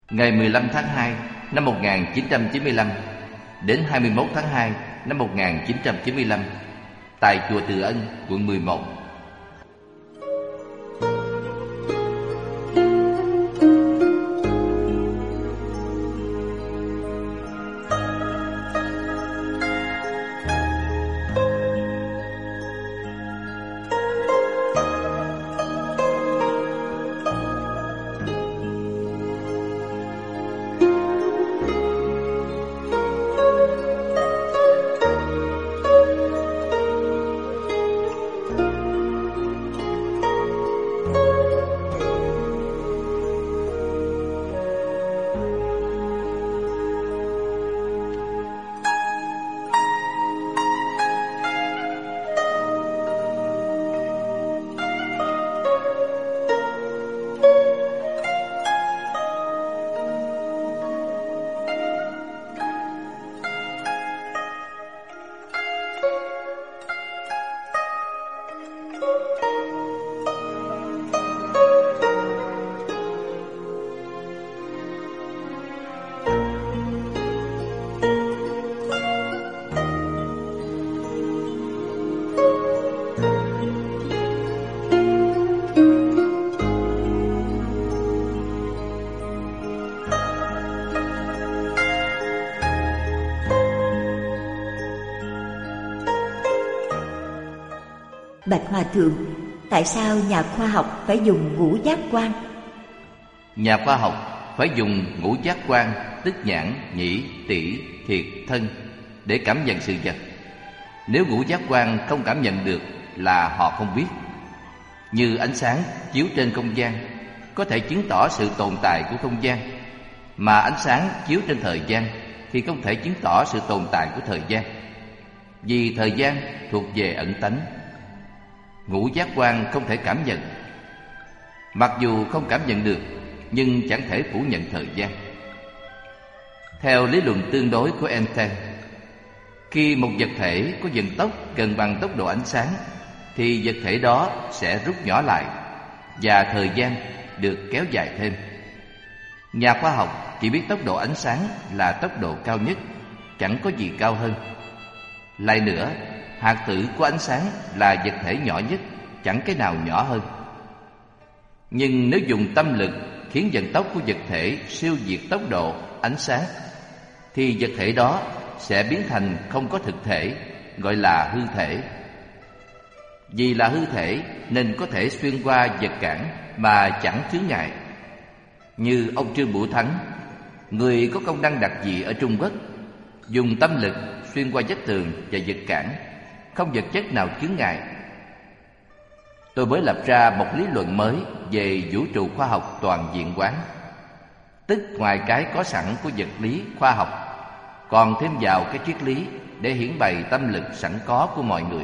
Ngày 15 tháng 2 năm 1995 đến 21 tháng 2 năm 1995 tại chùa Từ Ân, quận 11. Bạch Hòa Thượng, tại sao nhà khoa học phải dùng ngũ giác quan? Nhà khoa học phải dùng ngũ giác quan, tức nhãn, nhĩ, tỷ, thiệt, thân để cảm nhận sự vật. Nếu ngũ giác quan không cảm nhận được là họ không biết. Như ánh sáng chiếu trên không gian có thể chứng tỏ sự tồn tại của không gian, mà ánh sáng chiếu trên thời gian thì không thể chứng tỏ sự tồn tại của thời gian, vì thời gian thuộc về ẩn tánh. Ngũ giác quan không thể cảm nhận. Mặc dù không cảm nhận được, nhưng chẳng thể phủ nhận thời gian. Theo lý luận tương đối của Einstein, khi một vật thể có vận tốc gần bằng tốc độ ánh sáng thì vật thể đó sẽ rút nhỏ lại và thời gian được kéo dài thêm. Nhà khoa học chỉ biết tốc độ ánh sáng là tốc độ cao nhất, chẳng có gì cao hơn. Lại nữa, hạt tử của ánh sáng là vật thể nhỏ nhất, chẳng cái nào nhỏ hơn. Nhưng nếu dùng tâm lực khiến vận tốc của vật thể siêu việt tốc độ ánh sáng thì vật thể đó sẽ biến thành không có thực thể, gọi là hư thể. Vì là hư thể nên có thể xuyên qua vật cản mà chẳng chướng ngại. Như ông Trương Bửu Thắng, người có công năng đặc dị ở Trung Quốc, dùng tâm lực xuyên qua vách tường và vật cản, không vật chất nào chướng ngại. Tôi mới lập ra một lý luận mới về vũ trụ khoa học toàn diện quán, tức ngoài cái có sẵn của vật lý khoa học, còn thêm vào cái triết lý để hiển bày tâm lực sẵn có của mọi người.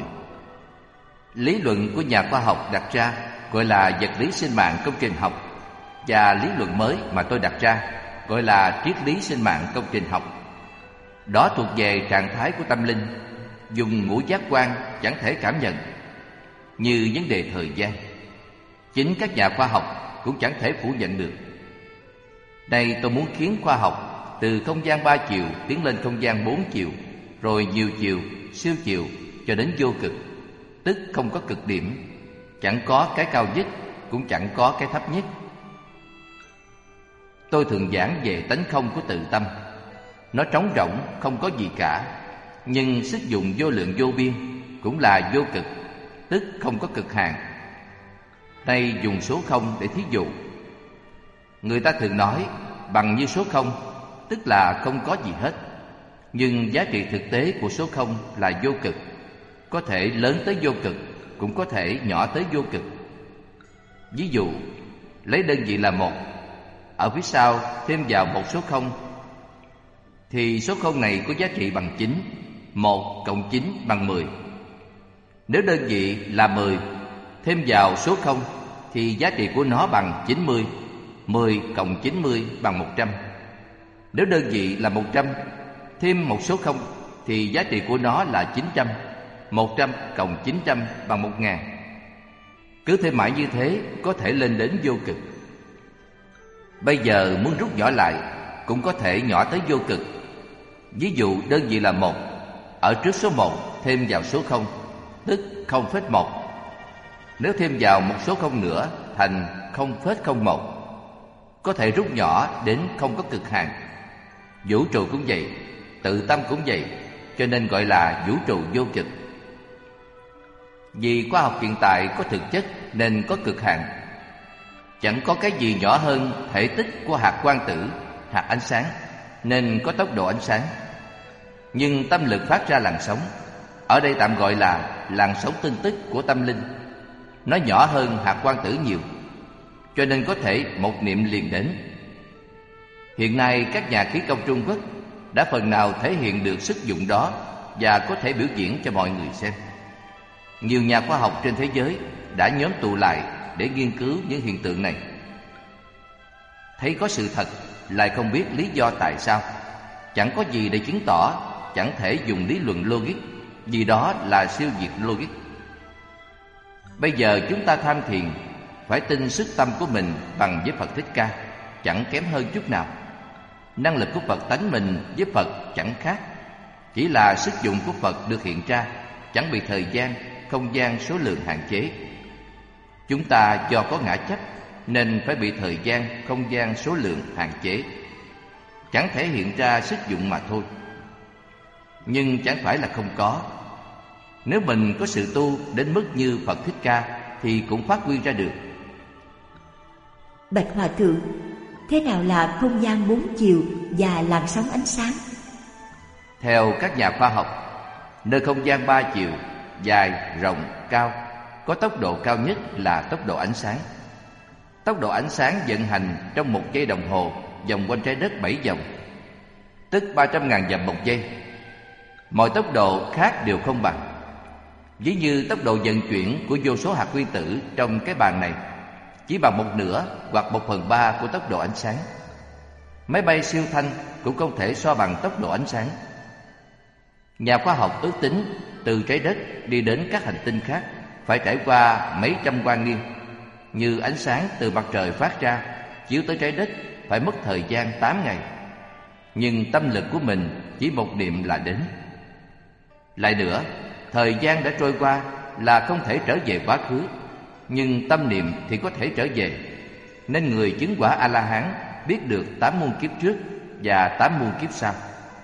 Lý luận của nhà khoa học đặt ra gọi là vật lý sinh mạng công trình học, và lý luận mới mà tôi đặt ra gọi là triết lý sinh mạng công trình học. Đó thuộc về trạng thái của tâm linh, dùng ngũ giác quan chẳng thể cảm nhận. Như vấn đề thời gian, chính các nhà khoa học cũng chẳng thể phủ nhận được. Đây tôi muốn khiến khoa học từ không gian 3 chiều tiến lên không gian 4 chiều, rồi nhiều chiều, siêu chiều cho đến vô cực, tức không có cực điểm, chẳng có cái cao nhất, cũng chẳng có cái thấp nhất. Tôi thường giảng về tánh không của tự tâm. Nó trống rỗng, không có gì cả, nhưng sức dụng vô lượng vô biên, cũng là vô cực, tức không có cực hạn. Đây dùng số không để thí dụ. Người ta thường nói bằng như số không, tức là không có gì hết. Nhưng giá trị thực tế của số không là vô cực, có thể lớn tới vô cực, cũng có thể nhỏ tới vô cực. Ví dụ, lấy đơn vị là 1, ở phía sau thêm vào một số không, thì số không này có giá trị bằng 9. 1 cộng 9 bằng 10. Nếu đơn vị là 10, thêm vào số không thì giá trị của nó bằng 90. 10 cộng 90 bằng 100. Nếu đơn vị là 100, thêm một số không thì giá trị của nó là 900. 100 cộng 900 bằng 1000. Cứ thêm mãi như thế, có thể lên đến vô cực. Bây giờ muốn rút nhỏ lại cũng có thể nhỏ tới vô cực. Ví dụ đơn vị là 1, ở trước số 1 thêm vào số 0, tức 0,1. Nếu thêm vào một số 0 nữa thành 0,01. Có thể rút nhỏ đến không có cực hạn. Vũ trụ cũng vậy, tự tâm cũng vậy, cho nên gọi là vũ trụ vô cực. Vì khoa học hiện tại có thực chất nên có cực hạn. Chẳng có cái gì nhỏ hơn thể tích của hạt quang tử, hạt ánh sáng, nên có tốc độ ánh sáng. Nhưng tâm lực phát ra làn sóng, ở đây tạm gọi là làn sóng tin tức của tâm linh. Nó nhỏ hơn hạt quang tử nhiều, cho nên có thể một niệm liền đến. Hiện nay các nhà khí công Trung Quốc đã phần nào thể hiện được sức dụng đó và có thể biểu diễn cho mọi người xem. Nhiều nhà khoa học trên thế giới đã nhóm tụ lại để nghiên cứu những hiện tượng này. Thấy có sự thật lại không biết lý do tại sao, chẳng có gì để chứng tỏ, chẳng thể dùng lý luận logic, vì đó là siêu việt logic. Bây giờ chúng ta tham thiền phải tin sức tâm của mình bằng với Phật Thích Ca, chẳng kém hơn chút nào. Năng lực của Phật tánh mình với Phật chẳng khác, chỉ là sức dụng của Phật được hiện ra, chẳng bị thời gian, không gian, số lượng hạn chế. Chúng ta do có ngã chấp nên phải bị thời gian, không gian, số lượng hạn chế, chẳng thể hiện ra sức dụng mà thôi. Nhưng chẳng phải là không có. Nếu mình có sự tu đến mức như Phật Thích Ca thì cũng phát huy ra được. Bạch Hòa Thượng, thế nào là không gian 4 chiều và làn sóng ánh sáng? Theo các nhà khoa học, nơi không gian 3 chiều, dài, rộng, cao, có tốc độ cao nhất là tốc độ ánh sáng. Tốc độ ánh sáng vận hành trong 1 giây đồng hồ vòng quanh trái đất 7 vòng, tức 300.000 vòng một giây. Mọi tốc độ khác đều không bằng. Ví như tốc độ vận chuyển của vô số hạt nguyên tử trong cái bàn này chỉ bằng 1/2 hoặc 1/3 của tốc độ ánh sáng. Máy bay siêu thanh cũng không thể so bằng tốc độ ánh sáng. Nhà khoa học ước tính từ trái đất đi đến các hành tinh khác phải trải qua mấy trăm quang niên. Như ánh sáng từ mặt trời phát ra chiếu tới trái đất phải mất thời gian 8 ngày. Nhưng tâm lực của mình chỉ một niệm là đến. Lại nữa, thời gian đã trôi qua là không thể trở về quá khứ, nhưng tâm niệm thì có thể trở về. Nên người chứng quả A-la-hán biết được 8 muôn kiếp trước và 8 muôn kiếp sau.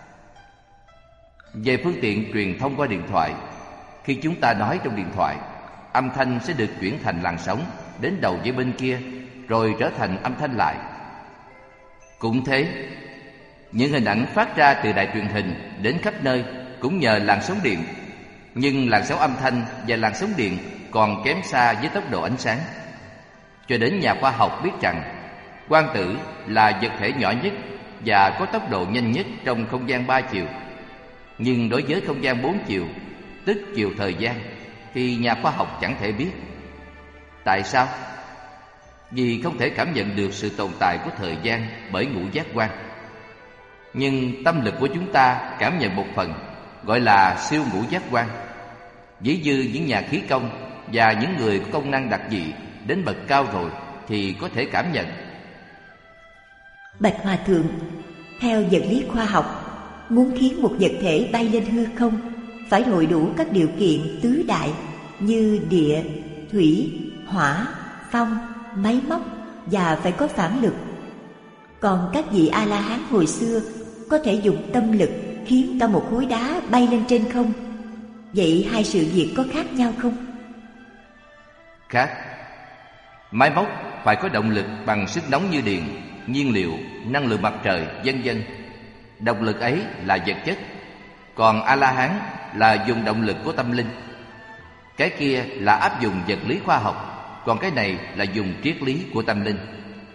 Về phương tiện truyền thông qua điện thoại, khi chúng ta nói trong điện thoại, âm thanh sẽ được chuyển thành làn sóng đến đầu dây bên kia, rồi trở thành âm thanh lại. Cũng thế, những hình ảnh phát ra từ đài truyền hình đến khắp nơi cũng nhờ làn sóng điện. Nhưng làn sóng âm thanh và làn sóng điện còn kém xa với tốc độ ánh sáng. Cho đến nhà khoa học biết rằng quang tử là vật thể nhỏ nhất và có tốc độ nhanh nhất trong không gian 3 chiều. Nhưng đối với không gian 4 chiều, tức chiều thời gian, thì nhà khoa học chẳng thể biết. Tại sao? Vì không thể cảm nhận được sự tồn tại của thời gian bởi ngũ giác quan. Nhưng tâm lực của chúng ta cảm nhận một phần, gọi là siêu ngũ giác quan. Ví như những nhà khí công và những người có công năng đặc dị đến bậc cao rồi thì có thể cảm nhận. Bạch Hòa Thượng, theo vật lý khoa học, muốn khiến một vật thể bay lên hư không phải hội đủ các điều kiện tứ đại như địa, thủy, hỏa, phong, máy móc và phải có phản lực. Còn các vị A-la-hán hồi xưa có thể dùng tâm lực khiến cả một khối đá bay lên trên không. Vậy hai sự việc có khác nhau không? Khác. Máy móc phải có động lực bằng sức nóng như điện, nhiên liệu, năng lượng mặt trời, vân vân. Động lực ấy là vật chất. Còn A-la-hán là dùng động lực của tâm linh. Cái kia là áp dụng vật lý khoa học, còn cái này là dùng triết lý của tâm linh.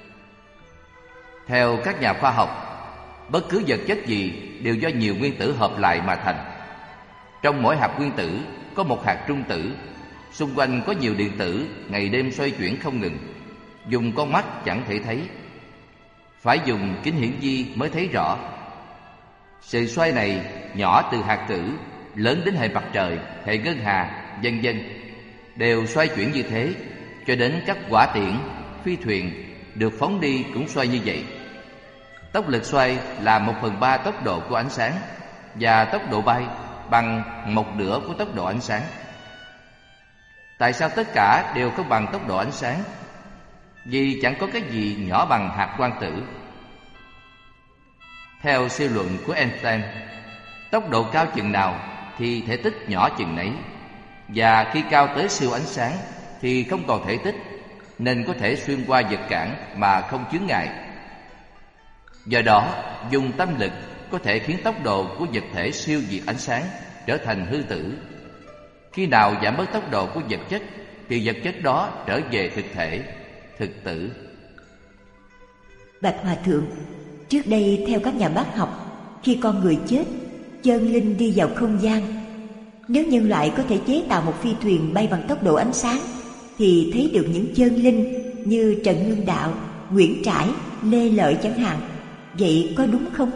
Theo các nhà khoa học, bất cứ vật chất gì đều do nhiều nguyên tử hợp lại mà thành. Trong mỗi hạt nguyên tử có một hạt trung tử, xung quanh có nhiều điện tử ngày đêm xoay chuyển không ngừng. Dùng con mắt chẳng thể thấy, phải dùng kính hiển vi mới thấy rõ. Sự xoay này nhỏ từ hạt tử, lớn đến hệ mặt trời, hệ ngân hà, vân vân, đều xoay chuyển như thế cho đến các hỏa tiễn, phi thuyền được phóng đi cũng xoay như vậy. Tốc lực xoay là 1/3 tốc độ của ánh sáng, và tốc độ bay bằng 1/2 của tốc độ ánh sáng. Tại sao tất cả đều không bằng tốc độ ánh sáng? Vì chẳng có cái gì nhỏ bằng hạt quang tử. Theo suy luận của Einstein, tốc độ cao chừng nào thì thể tích nhỏ chừng nấy, và khi cao tới siêu ánh sáng thì không còn thể tích, nên có thể xuyên qua vật cản mà không chướng ngại. Do đó, dùng tâm lực có thể khiến tốc độ của vật thể siêu việt ánh sáng trở thành hư tử. Khi nào giảm bớt tốc độ của vật chất thì vật chất đó trở về thực thể, thực tử. Bạch Hòa Thượng, trước đây theo các nhà bác học, khi con người chết, chân linh đi vào không gian. Nếu nhân loại có thể chế tạo một phi thuyền bay bằng tốc độ ánh sáng, thì thấy được những chân linh như Trần Hưng Đạo, Nguyễn Trãi, Lê Lợi chẳng hạn. Vậy có đúng không?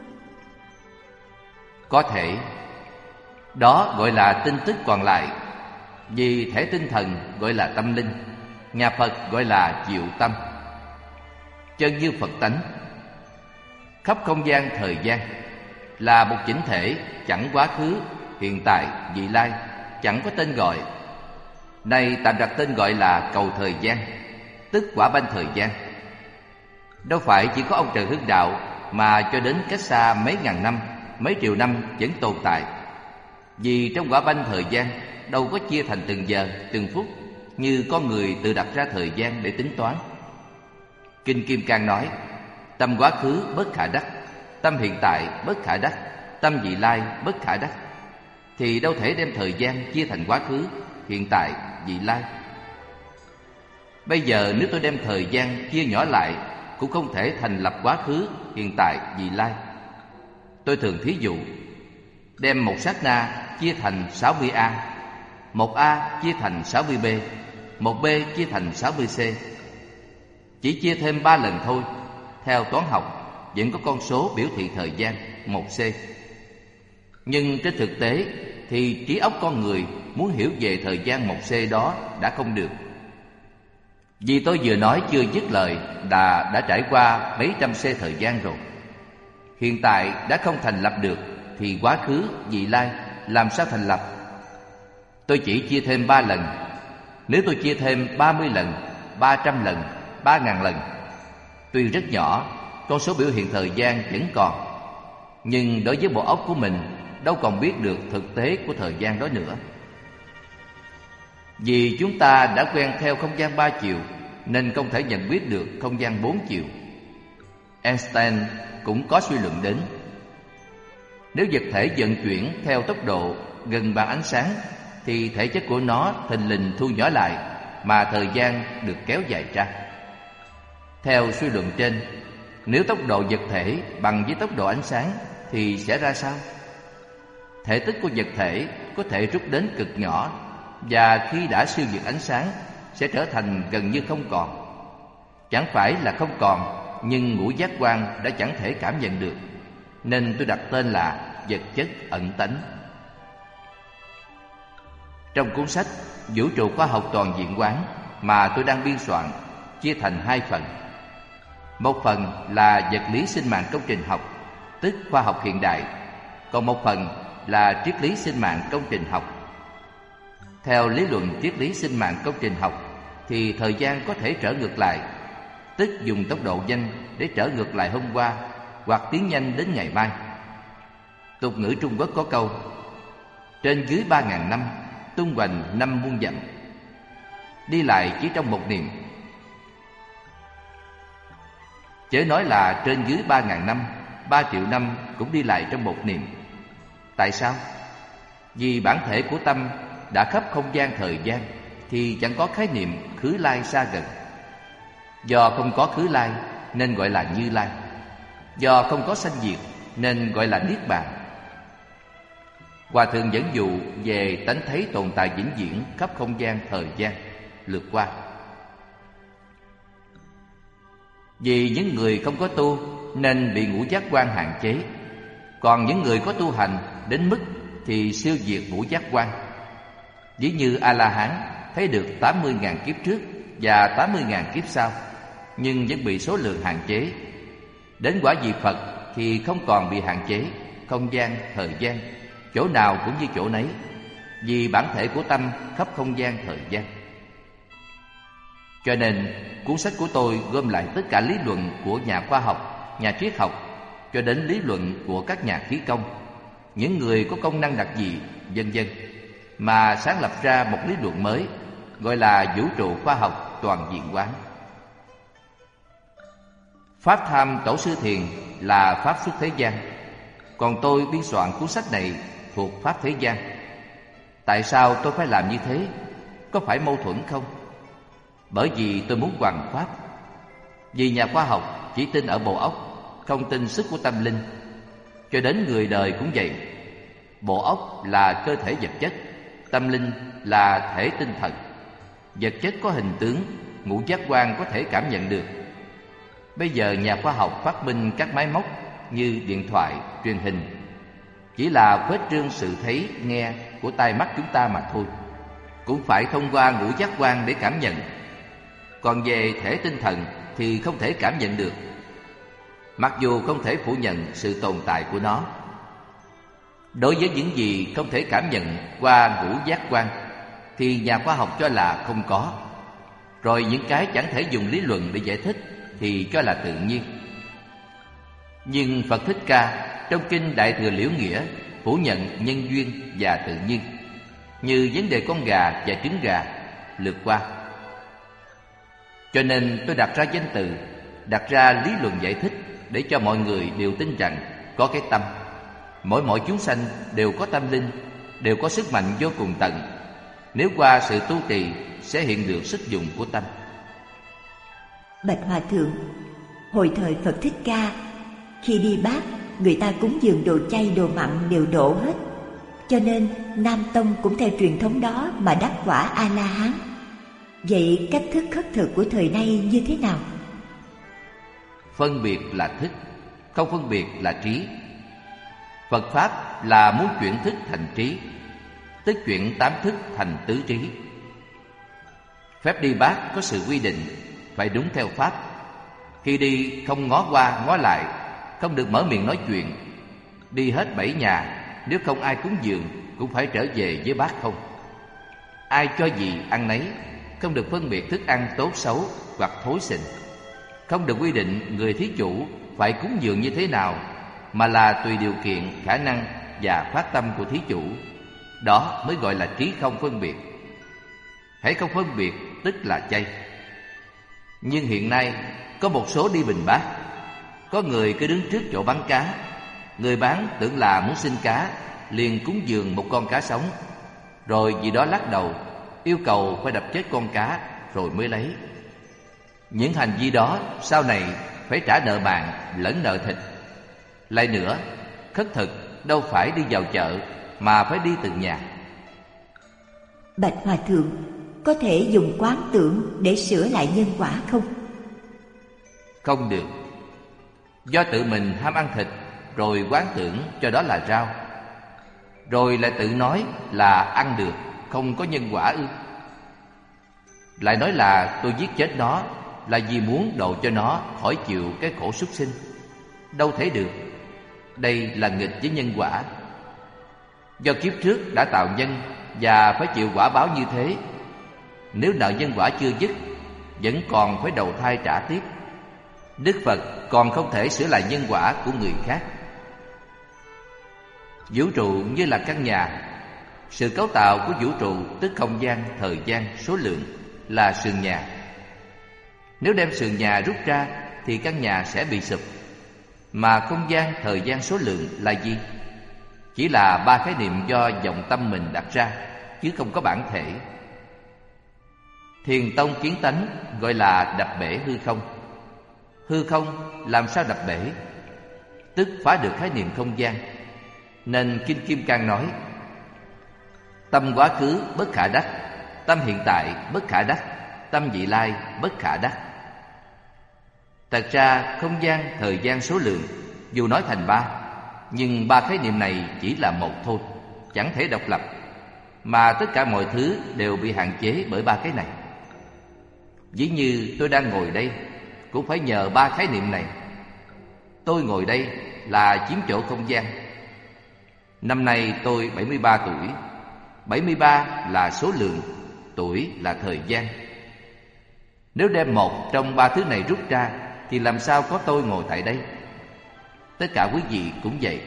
Có thể. Đó gọi là tin tức còn lại. Vì thể tinh thần gọi là tâm linh, nhà Phật gọi là diệu tâm. Chân như Phật tánh. Khắp không gian thời gian là một chỉnh thể, chẳng quá khứ, hiện tại, vị lai, chẳng có tên gọi. Nay tạm đặt tên gọi là cầu thời gian, tức quả banh thời gian. Đâu phải chỉ có ông Trần Hưng Đạo mà cho đến cách xa mấy ngàn năm, mấy triệu năm vẫn tồn tại. Vì trong quả banh thời gian đâu có chia thành từng giờ, từng phút như con người tự đặt ra thời gian để tính toán. Kinh Kim Cang nói: tâm quá khứ bất khả đắc, tâm hiện tại bất khả đắc, tâm vị lai bất khả đắc. Thì đâu thể đem thời gian chia thành quá khứ, hiện tại, vị lai. Bây giờ nếu tôi đem thời gian chia nhỏ lại cũng không thể thành lập quá khứ, hiện tại, vị lai. Tôi thường thí dụ, đem một sát na chia thành 60A, một A chia thành 60B, một B chia thành 60C. Chỉ chia thêm 3 lần thôi, theo toán học vẫn có con số biểu thị thời gian 1C. Nhưng trên thực tế thì trí óc con người muốn hiểu về thời gian 1C đó đã không được. Vì tôi vừa nói chưa dứt lời đã trải qua mấy trăm C thời gian rồi. Hiện tại đã không thành lập được thì quá khứ, vị lai làm sao thành lập? Tôi chỉ chia thêm 3 lần. Nếu tôi chia thêm 30 lần, 300 lần, 3.000 lần, tuy rất nhỏ, con số biểu hiện thời gian vẫn còn, nhưng đối với bộ óc của mình đâu còn biết được thực tế của thời gian đó nữa. Vì chúng ta đã quen theo không gian 3 chiều nên không thể nhận biết được không gian 4 chiều. Einstein cũng có suy luận đến, nếu vật thể vận chuyển theo tốc độ gần bằng ánh sáng thì thể chất của nó thình lình thu nhỏ lại mà thời gian được kéo dài ra. Theo suy luận trên, nếu tốc độ vật thể bằng với tốc độ ánh sáng thì sẽ ra sao? Thể tích của vật thể có thể rút đến cực nhỏ, và khi đã siêu việt ánh sáng sẽ trở thành gần như không còn. Chẳng phải là không còn, nhưng ngũ giác quan đã chẳng thể cảm nhận được, nên tôi đặt tên là vật chất ẩn tánh. Trong cuốn sách Vũ trụ khoa học toàn diện quán mà tôi đang biên soạn, chia thành 2 phần. Một phần là vật lý sinh mạng công trình học, tức khoa học hiện đại, còn một phần là triết lý sinh mạng công trình học. Theo lý luận triết lý sinh mạng công trình học thì thời gian có thể trở ngược lại, tức dùng tốc độ nhanh để trở ngược lại hôm qua hoặc tiến nhanh đến ngày mai. Tục ngữ Trung Quốc có câu: trên dưới 3.000 năm, tung hoành 5 muôn dặm. Đi lại chỉ trong một niệm. Chớ nói là trên dưới 3.000 năm, 3 triệu năm cũng đi lại trong một niệm. Tại sao? Vì bản thể của tâm đã khắp không gian thời gian thì chẳng có khái niệm khứ lai xa gần. Do không có khứ lai nên gọi là Như Lai. Do không có sanh diệt nên gọi là Niết Bàn. Hòa thượng dẫn dụ về tánh thấy tồn tại vĩnh viễn khắp không gian thời gian, lượt qua. Vì những người không có tu nên bị ngũ giác quan hạn chế, còn những người có tu hành đến mức thì siêu diệt ngũ giác quan. Ví như A-la-hán thấy được 80.000 kiếp trước và 80.000 kiếp sau, nhưng vẫn bị số lượng hạn chế. Đến quả vị Phật thì không còn bị hạn chế, không gian, thời gian, chỗ nào cũng như chỗ nấy, vì bản thể của tâm khắp không gian thời gian. Cho nên cuốn sách của tôi gom lại tất cả lý luận của nhà khoa học, nhà triết học, cho đến lý luận của các nhà khí công, những người có công năng đặc dị, vân vân, mà sáng lập ra một lý luận mới, gọi là vũ trụ khoa học toàn diện quán. Pháp Tham Tổ sư Thiền là pháp xuất thế gian, còn tôi biên soạn cuốn sách này thuộc pháp thế gian. Tại sao tôi phải làm như thế? Có phải mâu thuẫn không? Bởi vì tôi muốn hoằng pháp. Vì nhà khoa học chỉ tin ở bộ óc, không tin sức của tâm linh. Cho đến người đời cũng vậy. Bộ óc là cơ thể vật chất, tâm linh là thể tinh thần. Vật chất có hình tướng, ngũ giác quan có thể cảm nhận được. Bây giờ nhà khoa học phát minh các máy móc như điện thoại, truyền hình, chỉ là khuếch trương sự thấy, nghe của tai mắt chúng ta mà thôi. Cũng phải thông qua ngũ giác quan để cảm nhận. Còn về thể tinh thần thì không thể cảm nhận được, mặc dù không thể phủ nhận sự tồn tại của nó. Đối với những gì không thể cảm nhận qua ngũ giác quan thì nhà khoa học cho là không có. Rồi những cái chẳng thể dùng lý luận để giải thích thì cho là tự nhiên. Nhưng Phật Thích Ca trong kinh Đại Thừa Liễu Nghĩa phủ nhận nhân duyên và tự nhiên, như vấn đề con gà và trứng gà, lượt qua. Cho nên tôi đặt ra danh từ, đặt ra lý luận giải thích để cho mọi người đều tin rằng có cái tâm. Mỗi chúng sanh đều có tâm linh, đều có sức mạnh vô cùng tận. Nếu qua sự tu trì sẽ hiện được sức dùng của tâm. Bạch Hòa Thượng, hồi thời Phật Thích Ca, khi đi bát, người ta cúng dường đồ chay đồ mặn đều đổ hết. Cho nên Nam Tông cũng theo truyền thống đó mà đắc quả A-la-hán. Vậy cách thức khất thực của thời nay như thế nào? Phân biệt là thức, không phân biệt là trí. Phật Pháp là muốn chuyển thức thành trí, tức chuyển tám thức thành tứ trí. Phép đi bát có sự quy định, phải đúng theo Pháp. Khi đi không ngó qua ngó lại, không được mở miệng nói chuyện. Đi hết 7 nhà, nếu không ai cúng dường cũng phải trở về với bát không. Ai cho gì ăn nấy, không được phân biệt thức ăn tốt xấu hoặc thối xình. Không được quy định người thí chủ phải cúng dường như thế nào, mà là tùy điều kiện, khả năng và phát tâm của thí chủ. Đó mới gọi là trí không phân biệt. Hãy không phân biệt tức là chay. Nhưng hiện nay có một số đi bình bát, có người cứ đứng trước chỗ bán cá. Người bán tưởng là muốn xin cá, liền cúng dường một con cá sống, rồi vì đó lắc đầu, yêu cầu phải đập chết con cá rồi mới lấy. Những hành vi đó sau này phải trả nợ bàn lẫn nợ thịt. Lại nữa, khất thực đâu phải đi vào chợ mà phải đi từng nhà. Bạch Hòa Thượng, có thể dùng quán tưởng để sửa lại nhân quả không? Không được. Do tự mình ham ăn thịt rồi quán tưởng cho đó là rau, rồi lại tự nói là ăn được, không có nhân quả ư? Lại nói là tôi giết chết nó là vì muốn độ cho nó khỏi chịu cái khổ súc sinh. Đâu thể được. Đây là nghịch với nhân quả. Do kiếp trước đã tạo nhân và phải chịu quả báo như thế. Nếu nợ nhân quả chưa dứt, vẫn còn phải đầu thai trả tiếp. Đức Phật còn không thể sửa lại nhân quả của người khác. Vũ trụ như là căn nhà. Sự cấu tạo của vũ trụ tức không gian, thời gian, số lượng là sườn nhà. Nếu đem sườn nhà rút ra thì căn nhà sẽ bị sụp. Mà không gian, thời gian, số lượng là gì? Chỉ là 3 khái niệm do vọng tâm mình đặt ra, chứ không có bản thể. Thiền tông kiến tánh gọi là đập bể hư không. Hư không làm sao đập bể? Tức phá được khái niệm không gian. Nên Kinh Kim Cang nói: tâm quá khứ bất khả đắc, tâm hiện tại bất khả đắc, tâm vị lai bất khả đắc. Thật ra không gian, thời gian, số lượng dù nói thành 3, nhưng 3 khái niệm này chỉ là một thôi, chẳng thể độc lập, mà tất cả mọi thứ đều bị hạn chế bởi 3 cái này. Ví như tôi đang ngồi đây, cũng phải nhờ ba khái niệm này. Tôi ngồi đây là chiếm chỗ không gian. Năm nay tôi 73 tuổi. 73 là số lượng, tuổi là thời gian. Nếu đem một trong ba thứ này rút ra thì làm sao có tôi ngồi tại đây? Tất cả quý vị cũng vậy.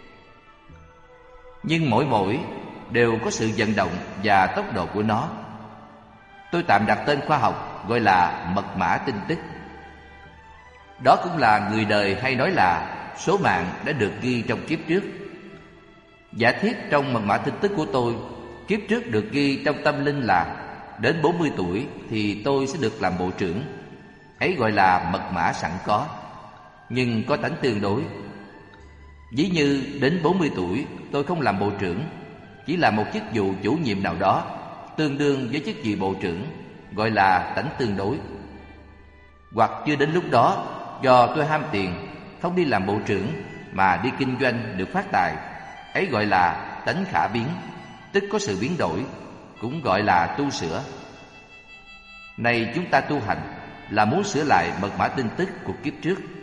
Nhưng mỗi đều có sự vận động và tốc độ của nó. Tôi tạm đặt tên khoa học gọi là mật mã tin tức. Đó cũng là người đời hay nói là số mạng đã được ghi trong kiếp trước. Giả thiết trong mật mã tin tức của tôi, kiếp trước được ghi trong tâm linh là đến 40 tuổi thì tôi sẽ được làm bộ trưởng. Ấy gọi là mật mã sẵn có, nhưng có tánh tương đối. Ví như đến 40 tuổi tôi không làm bộ trưởng, chỉ là một chức vụ chủ nhiệm nào đó tương đương với chức vị bộ trưởng, gọi là tánh tương đối. Hoặc chưa đến lúc đó, do tôi ham tiền, không đi làm bộ trưởng mà đi kinh doanh được phát tài, ấy gọi là tánh khả biến, tức có sự biến đổi, cũng gọi là tu sửa. Này chúng ta tu hành là muốn sửa lại mật mã tin tức của kiếp trước.